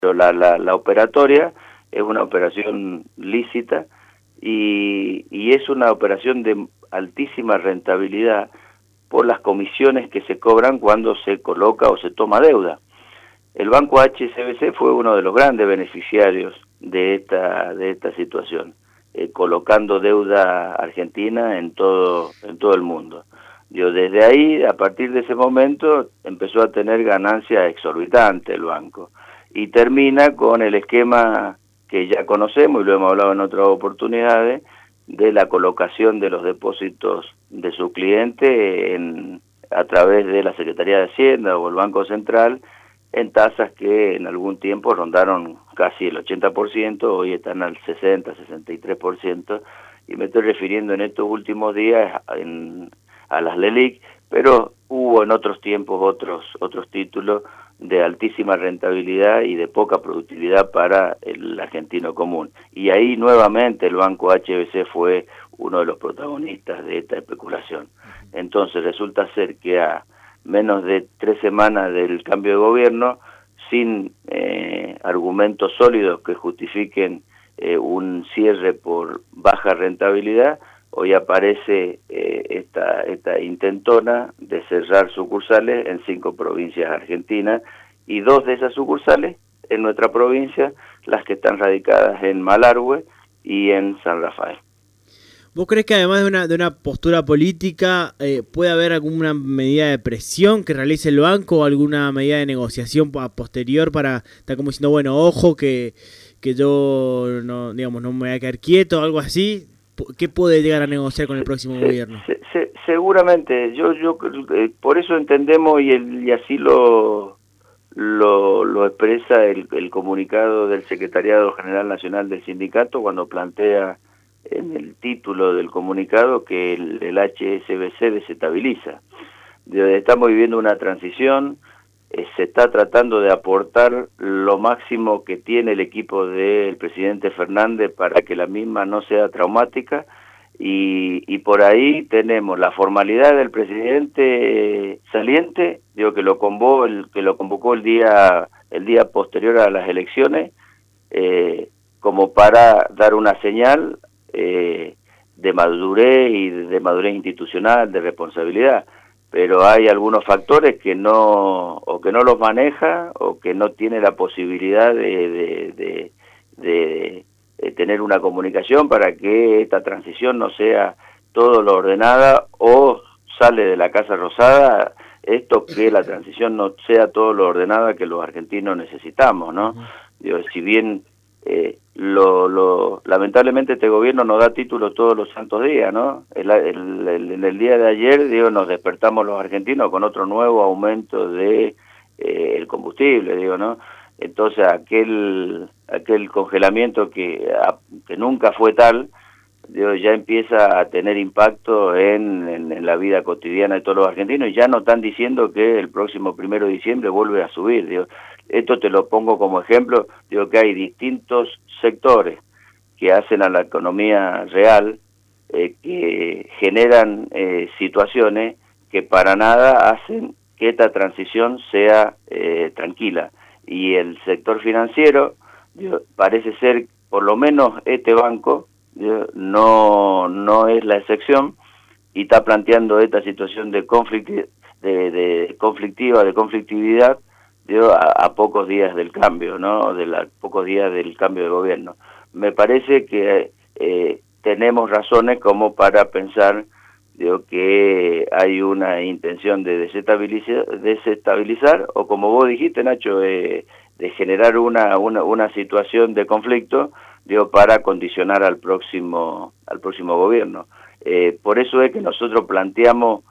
Pero la operatoria es una operación lícita y es una operación de altísima rentabilidad por las comisiones que se cobran cuando se coloca o se toma deuda. El Banco HSBC fue uno de los grandes beneficiarios de esta situación, colocando deuda argentina en todo el mundo. Desde ahí, a partir de ese momento, empezó a tener ganancias exorbitantes el banco. Y termina con el esquema que ya conocemos y lo hemos hablado en otras oportunidades, de la colocación de los depósitos de su cliente a través de la Secretaría de Hacienda o el Banco Central, en tasas que en algún tiempo rondaron casi el 80%, hoy están al 60, 63%, y me estoy refiriendo en estos últimos días a las LELIQ, pero hubo en otros tiempos otros títulos de altísima rentabilidad y de poca productividad para el argentino común. Y ahí nuevamente el Banco HSBC fue uno de los protagonistas de esta especulación. Entonces resulta ser que a menos de 3 semanas del cambio de gobierno, sin argumentos sólidos que justifiquen un cierre por baja rentabilidad, hoy aparece esta intentona de cerrar sucursales en 5 provincias argentinas, y 2 de esas sucursales en nuestra provincia, las que están radicadas en Malargüe y en San Rafael. ¿Vos crees que además de una postura política puede haber alguna medida de presión que realice el banco o alguna medida de negociación posterior para estar como diciendo, bueno, ojo que yo no me voy a quedar quieto, algo así? ¿Qué puede llegar a negociar con el próximo gobierno? Seguramente, yo por eso entendemos y así lo expresa el comunicado del Secretariado General Nacional del Sindicato cuando plantea en el título del comunicado que el HSBC desestabiliza. Estamos viviendo una transición, se está tratando de aportar lo máximo que tiene el equipo del presidente Fernández para que la misma no sea traumática, y por ahí tenemos la formalidad del presidente saliente, que lo convocó el día posterior a las elecciones, como para dar una señal de madurez y de madurez institucional, de responsabilidad. Pero hay algunos factores que no los maneja o que no tiene la posibilidad de tener una comunicación para que esta transición no sea todo lo ordenada, o sale de la Casa Rosada que la transición no sea todo lo ordenada que los argentinos necesitamos, ¿no? Si bien lamentablemente este gobierno nos da títulos todos los santos días, ¿no? En el día de ayer, nos despertamos los argentinos con otro nuevo aumento de el combustible, ¿no? Entonces aquel congelamiento que nunca fue tal, ya empieza a tener impacto en la vida cotidiana de todos los argentinos, y ya no están diciendo que el próximo 1 de diciembre vuelve a subir. Esto te lo pongo como ejemplo, que hay distintos sectores que hacen a la economía real, que generan situaciones que para nada hacen que esta transición sea tranquila. Y el sector financiero, parece ser, por lo menos este banco, no es la excepción, y está planteando esta situación de conflictividad a pocos días del cambio, ¿no? Pocos días del cambio de gobierno. Me parece que tenemos razones como para pensar que hay una intención de desestabilizar, o como vos dijiste, Nacho, de generar una situación de conflicto, para condicionar al próximo gobierno. Por eso es que nosotros planteamos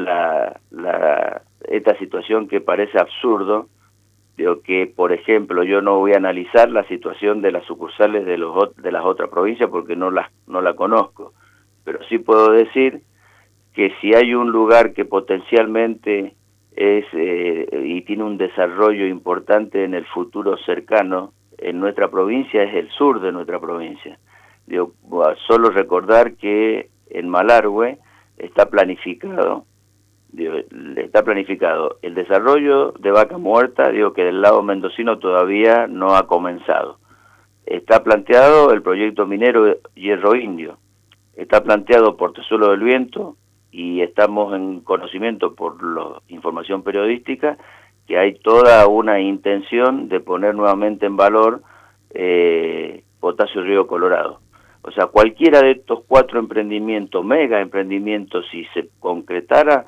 esta situación que parece absurdo, que, por ejemplo, yo no voy a analizar la situación de las sucursales de las otras provincias porque no la conozco, pero sí puedo decir que si hay un lugar que potencialmente y tiene un desarrollo importante en el futuro cercano en nuestra provincia, es el sur de nuestra provincia. Solo recordar que en Malargüe está planificado digo, está planificado el desarrollo de Vaca Muerta, digo que del lado mendocino todavía no ha comenzado. Está planteado el proyecto minero Hierro Indio, está planteado Portezuelo del Viento, y estamos en conocimiento por la información periodística que hay toda una intención de poner nuevamente en valor Potasio Río Colorado. O sea, cualquiera de estos 4 emprendimientos, mega emprendimientos, si se concretara,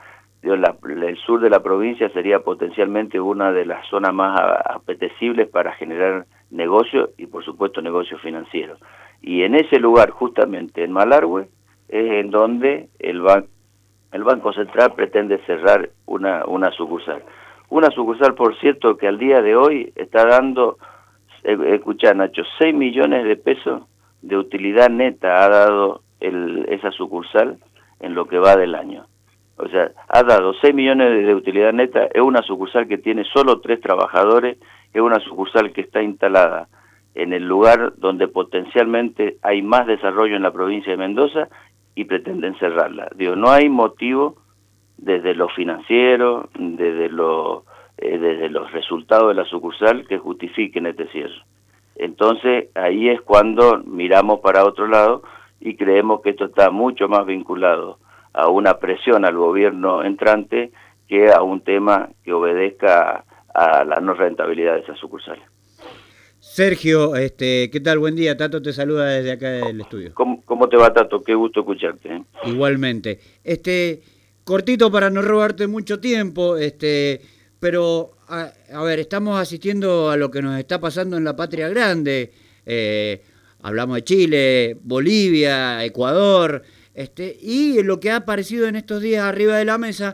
el sur de la provincia sería potencialmente una de las zonas más apetecibles para generar negocio y, por supuesto, negocios financieros. Y en ese lugar, justamente en Malargüe, es en donde el Banco Central pretende cerrar una sucursal. Una sucursal, por cierto, que al día de hoy está dando, escuchá, Nacho, 6 millones de pesos de utilidad neta ha dado esa sucursal en lo que va del año. O sea, ha dado 6 millones de utilidad neta, es una sucursal que tiene solo 3 trabajadores, es una sucursal que está instalada en el lugar donde potencialmente hay más desarrollo en la provincia de Mendoza y pretenden cerrarla. Digo, no hay motivo desde lo financiero, desde los resultados de la sucursal que justifiquen este cierre. Entonces, ahí es cuando miramos para otro lado y creemos que esto está mucho más vinculado a una presión al gobierno entrante que a un tema que obedezca a la no rentabilidad de esas sucursales. Sergio, ¿qué tal? Buen día. Tato te saluda desde acá del estudio. ¿Cómo te va, Tato? Qué gusto escucharte. Igualmente. Cortito para no robarte mucho tiempo, pero a ver, estamos asistiendo a lo que nos está pasando en la patria grande. Hablamos de Chile, Bolivia, Ecuador, y lo que ha aparecido en estos días arriba de la mesa,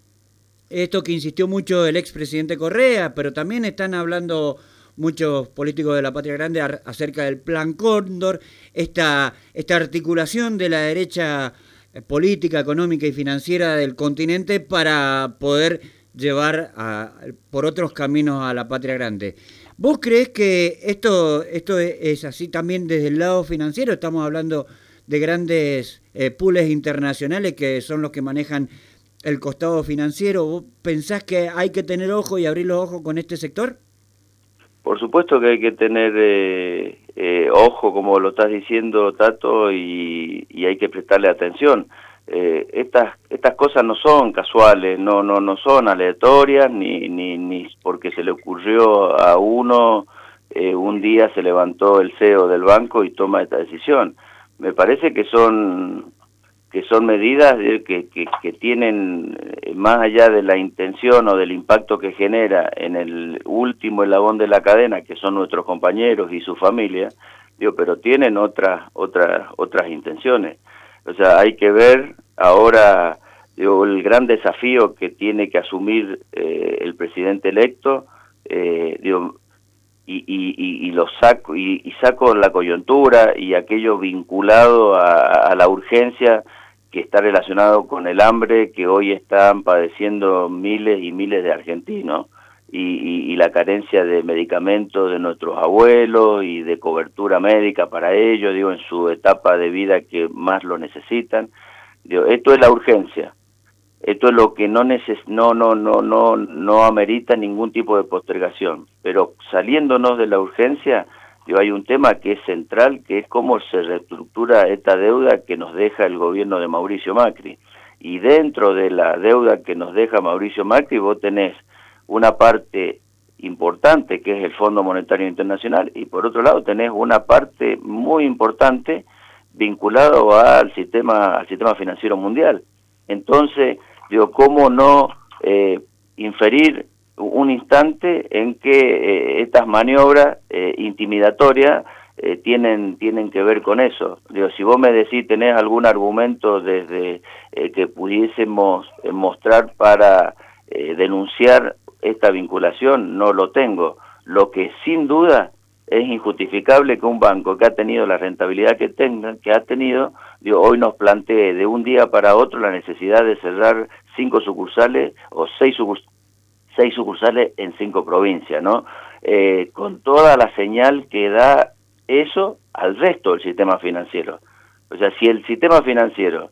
esto que insistió mucho el expresidente Correa, pero también están hablando muchos políticos de la patria grande acerca del Plan Cóndor, esta articulación de la derecha política, económica y financiera del continente para poder llevar por otros caminos a la patria grande. ¿Vos creés que esto es así también desde el lado financiero? Estamos hablando de grandes pools internacionales que son los que manejan el costado financiero. ¿Vos pensás que hay que tener ojo y abrir los ojos con este sector? Por supuesto que hay que tener ojo, como lo estás diciendo, Tato, y hay que prestarle atención. Estas cosas no son casuales, no son aleatorias, ni porque se le ocurrió a uno, un día se levantó el CEO del banco y toma esta decisión. Me parece que son medidas que tienen, más allá de la intención o del impacto que genera en el último eslabón de la cadena, que son nuestros compañeros y su familia, pero tienen otras intenciones. O sea, hay que ver ahora el gran desafío que tiene que asumir el presidente electo, y saco la coyuntura y aquello vinculado a la urgencia que está relacionado con el hambre que hoy están padeciendo miles y miles de argentinos, y la carencia de medicamentos de nuestros abuelos y de cobertura médica para ellos, en su etapa de vida que más lo necesitan. Esto es la urgencia, esto es lo que no amerita ningún tipo de postergación, pero saliéndonos de la urgencia, hay un tema que es central, que es cómo se reestructura esta deuda que nos deja el gobierno de Mauricio Macri. Y dentro de la deuda que nos deja Mauricio Macri, vos tenés una parte importante que es el Fondo Monetario Internacional, y por otro lado tenés una parte muy importante vinculado al sistema financiero mundial. Entonces, ¿cómo no inferir un instante en que estas maniobras intimidatorias tienen que ver con eso? Si vos me decís, tenés algún argumento desde que pudiésemos mostrar para denunciar esta vinculación, no lo tengo. Lo que sin duda es injustificable que un banco que ha tenido la rentabilidad que ha tenido, hoy nos plantee de un día para otro la necesidad de cerrar 5 sucursales o 6 sucursales en 5 provincias, ¿no? Con toda la señal que da eso al resto del sistema financiero. O sea, si el sistema financiero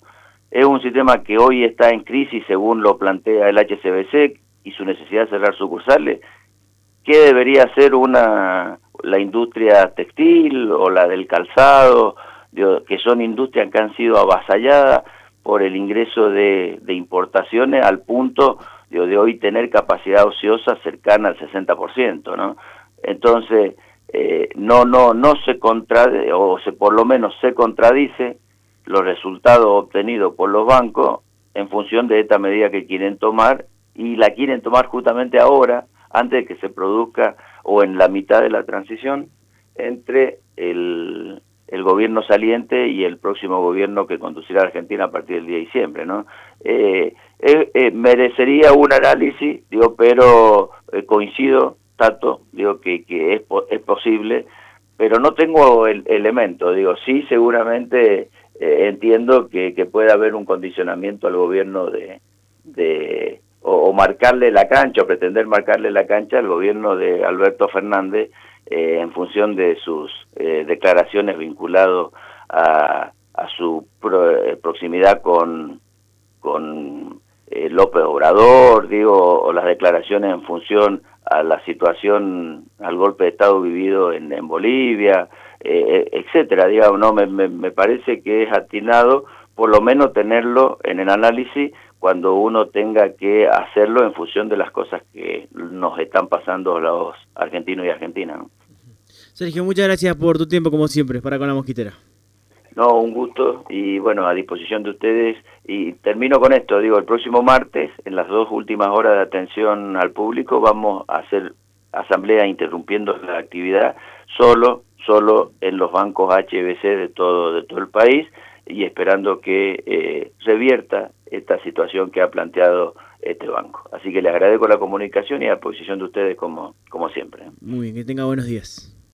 Es un sistema que hoy está en crisis según lo plantea el HSBC y su necesidad de cerrar sucursales. ¿Qué debería hacer la industria textil o la del calzado, que son industrias que han sido avasalladas por el ingreso de importaciones al punto de hoy tener capacidad ociosa cercana al 60%, ¿no? Entonces, no se contradice, por lo menos se contradice los resultados obtenidos por los bancos en función de esta medida que quieren tomar, y la quieren tomar justamente ahora, antes de que se produzca o en la mitad de la transición entre el gobierno saliente y el próximo gobierno que conducirá a Argentina a partir del día de diciembre, ¿no? Merecería un análisis, pero coincido, Tato, que es posible, pero no tengo el elemento, sí seguramente entiendo que puede haber un condicionamiento al gobierno o marcarle la cancha, o pretender marcarle la cancha al gobierno de Alberto Fernández en función de sus declaraciones vinculadas a su proximidad con López Obrador, o las declaraciones en función a la situación, al golpe de Estado vivido en Bolivia, etcétera, ¿no? Me parece que es atinado por lo menos tenerlo en el análisis cuando uno tenga que hacerlo en función de las cosas que nos están pasando a los argentinos y argentinas, ¿no? Sergio, muchas gracias por tu tiempo, como siempre, para con la Mosquitera. No, un gusto, y bueno, a disposición de ustedes. Y termino con esto, el próximo martes, en las 2 últimas horas de atención al público, vamos a hacer asamblea interrumpiendo la actividad solo en los bancos HSBC de todo el país, y esperando que revierta esta situación que ha planteado este banco. Así que les agradezco la comunicación y a disposición de ustedes como siempre. Muy bien, que tenga buenos días.